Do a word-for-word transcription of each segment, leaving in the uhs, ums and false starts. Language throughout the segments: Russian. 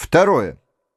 Второе.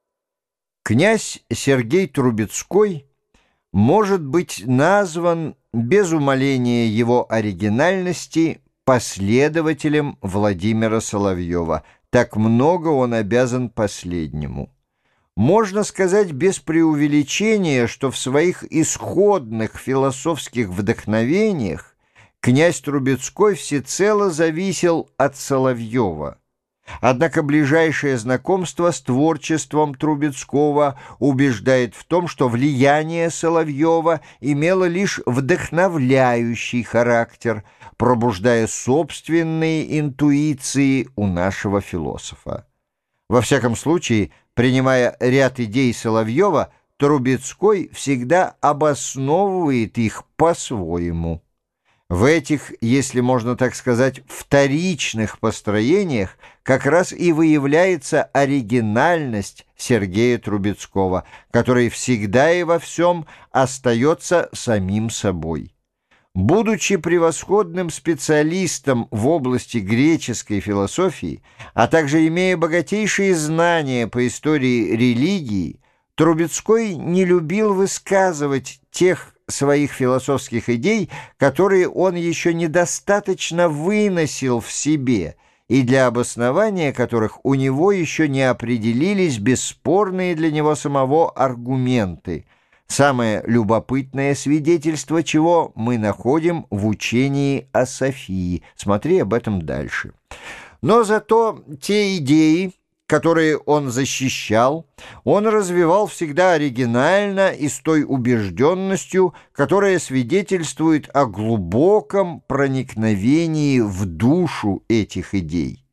Князь Сергей Трубецкой может быть назван, без умаления его оригинальности, последователем Владимира Соловьева. Так много он обязан последнему. Можно сказать без преувеличения, что в своих исходных философских вдохновениях князь Трубецкой всецело зависел от Соловьева. Однако ближайшее знакомство с творчеством Трубецкого убеждает в том, что влияние Соловьева имело лишь вдохновляющий характер, пробуждая собственные интуиции у нашего философа. Во всяком случае, принимая ряд идей Соловьева, Трубецкой всегда обосновывает их по-своему. В этих, если можно так сказать, вторичных построениях как раз и выявляется оригинальность Сергея Трубецкого, который всегда и во всем остается самим собой. Будучи превосходным специалистом в области греческой философии, а также имея богатейшие знания по истории религии, Трубецкой не любил высказывать тех своих философских идей, которые он еще недостаточно выносил в себе, и для обоснования которых у него еще не определились бесспорные для него самого аргументы, самое любопытное свидетельство чего мы находим в учении о Софии. Смотри об этом дальше. Но зато те идеи, которые он защищал, он развивал всегда оригинально и с той убежденностью, которая свидетельствует о глубоком проникновении в душу этих идей.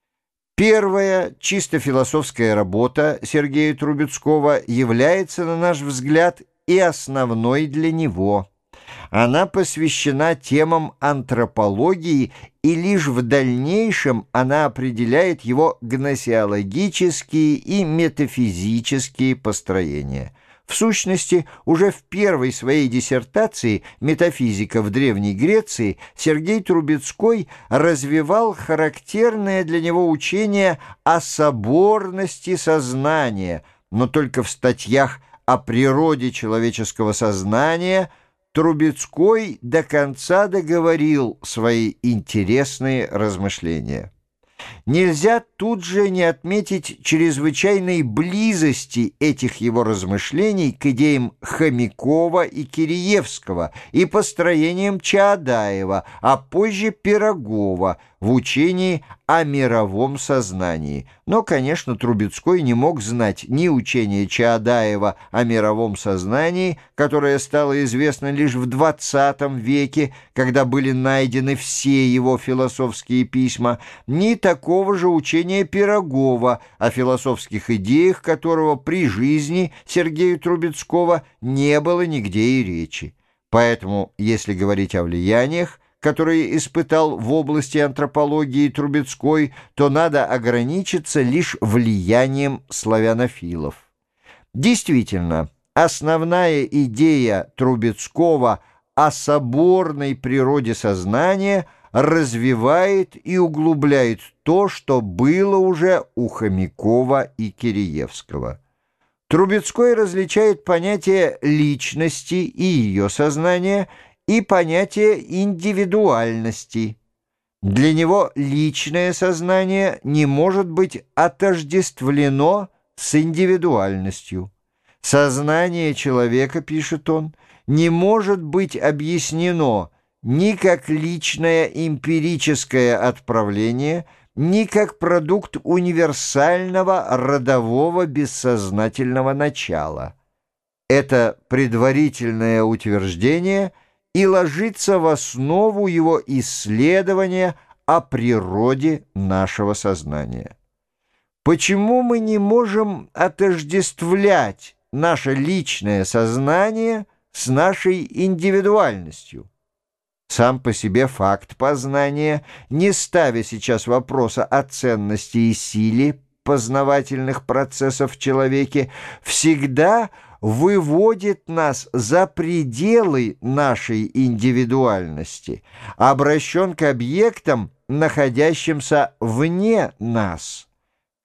Первая чисто философская работа Сергея Трубецкого является, на наш взгляд, и основной для него. Она посвящена темам антропологии, и лишь в дальнейшем она определяет его гносеологические и метафизические построения. В сущности, уже в первой своей диссертации «Метафизика в Древней Греции» Сергей Трубецкой развивал характерное для него учение о соборности сознания, но только в статьях о природе человеческого сознания Трубецкой до конца договорил свои интересные размышления. Нельзя тут же не отметить чрезвычайной близости этих его размышлений к идеям Хомякова и Киреевского и построениям Чаадаева, а позже Пирогова в учении о мировом сознании. Но, конечно, Трубецкой не мог знать ни учения Чаадаева о мировом сознании, которое стало известно лишь в двадцатом веке, когда были найдены все его философские письма, ни такого же учения Пирогова, о философских идеях которого при жизни Сергея Трубецкого не было нигде и речи. Поэтому, если говорить о влияниях, которые испытал в области антропологии Трубецкой, то надо ограничиться лишь влиянием славянофилов. Действительно, основная идея Трубецкого о соборной природе сознания развивает и углубляет то, что было уже у Хомякова и Киреевского. Трубецкой различает понятие личности и ее сознания и понятие индивидуальности. Для него личное сознание не может быть отождествлено с индивидуальностью. Сознание человека, пишет он, не может быть объяснено ни как личное эмпирическое отправление, ни как продукт универсального родового бессознательного начала. Это предварительное утверждение и ложится в основу его исследования о природе нашего сознания. Почему мы не можем отождествлять наше личное сознание с нашей индивидуальностью? Сам по себе факт познания, не ставя сейчас вопроса о ценности и силе познавательных процессов в человеке, всегда выводит нас за пределы нашей индивидуальности, обращен к объектам, находящимся вне нас.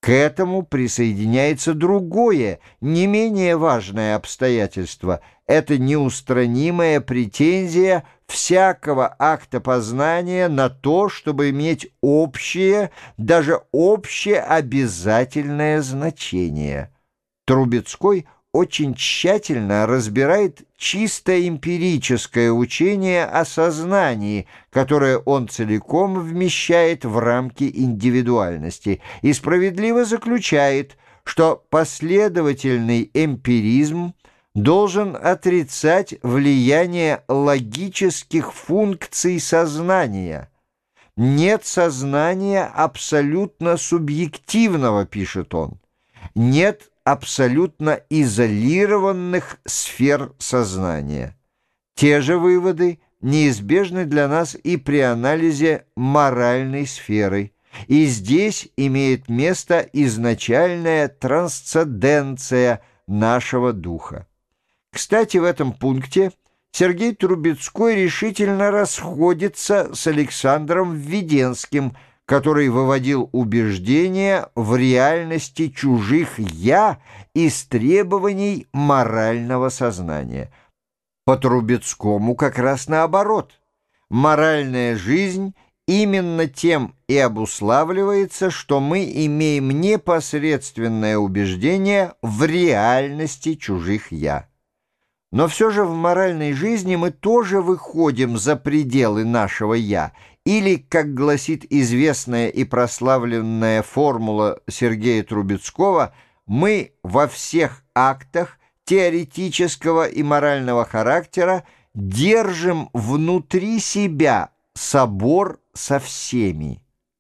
К этому присоединяется другое, не менее важное обстоятельство. Это неустранимая претензия всякого акта познания на то, чтобы иметь общее, даже общеобязательное значение. Трубецкой очень тщательно разбирает чисто эмпирическое учение о сознании, которое он целиком вмещает в рамки индивидуальности, и справедливо заключает, что последовательный эмпиризм должен отрицать влияние логических функций сознания. «Нет сознания абсолютно субъективного», пишет он, «нет абсолютно изолированных сфер сознания». Те же выводы неизбежны для нас и при анализе моральной сферы. И здесь имеет место изначальная трансценденция нашего духа. Кстати, в этом пункте Сергей Трубецкой решительно расходится с Александром Введенским, который выводил убеждения в реальности чужих «я» из требований морального сознания. По Трубецкому как раз наоборот. Моральная жизнь именно тем и обуславливается, что мы имеем непосредственное убеждение в реальности чужих «я». Но все же в моральной жизни мы тоже выходим за пределы нашего «я», или, как гласит известная и прославленная формула Сергея Трубецкого, мы во всех актах теоретического и морального характера держим внутри себя собор со всеми.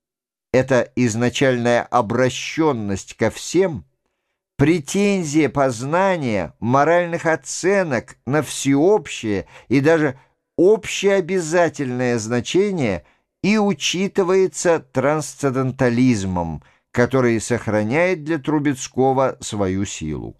Эта изначальная обращенность ко всем, претензия познания, моральных оценок на всеобщее и даже общеобязательное значение и учитывается трансцендентализмом, который сохраняет для Трубецкого свою силу.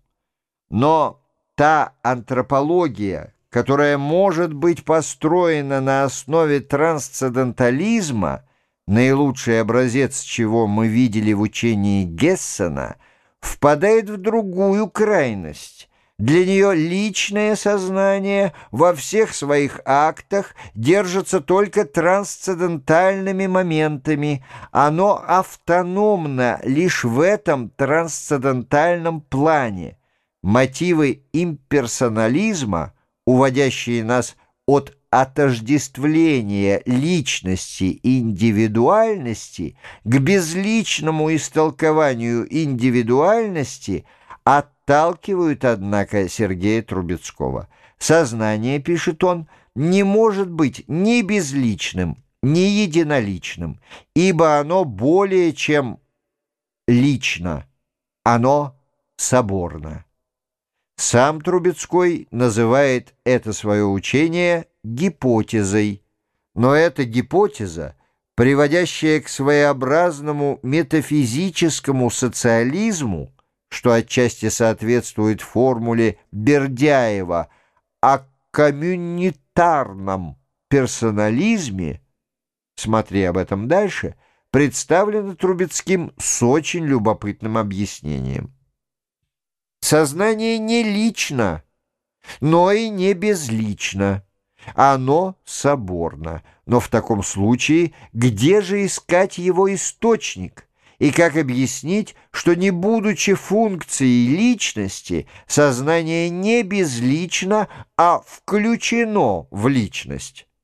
Но та антропология, которая может быть построена на основе трансцендентализма, наилучший образец чего мы видели в учении Гессена, впадает в другую крайность. Для нее личное сознание во всех своих актах держится только трансцендентальными моментами. Оно автономно лишь в этом трансцендентальном плане. Мотивы имперсонализма, уводящие нас от отождествления личности и индивидуальности к безличному истолкованию индивидуальности, отталкивают, однако, Сергея Трубецкого. Сознание, пишет он, не может быть ни безличным, ни единоличным, ибо оно более чем лично, оно соборно. Сам Трубецкой называет это свое учение гипотезой, но эта гипотеза, приводящая к своеобразному метафизическому социализму, что отчасти соответствует формуле Бердяева о коммунитарном персонализме, смотри об этом дальше, представлена Трубецким с очень любопытным объяснением. Сознание не лично, но и не безлично. Оно соборно. Но в таком случае где же искать его источник? И как объяснить, что, не будучи функцией личности, сознание не безлично, а включено в личность?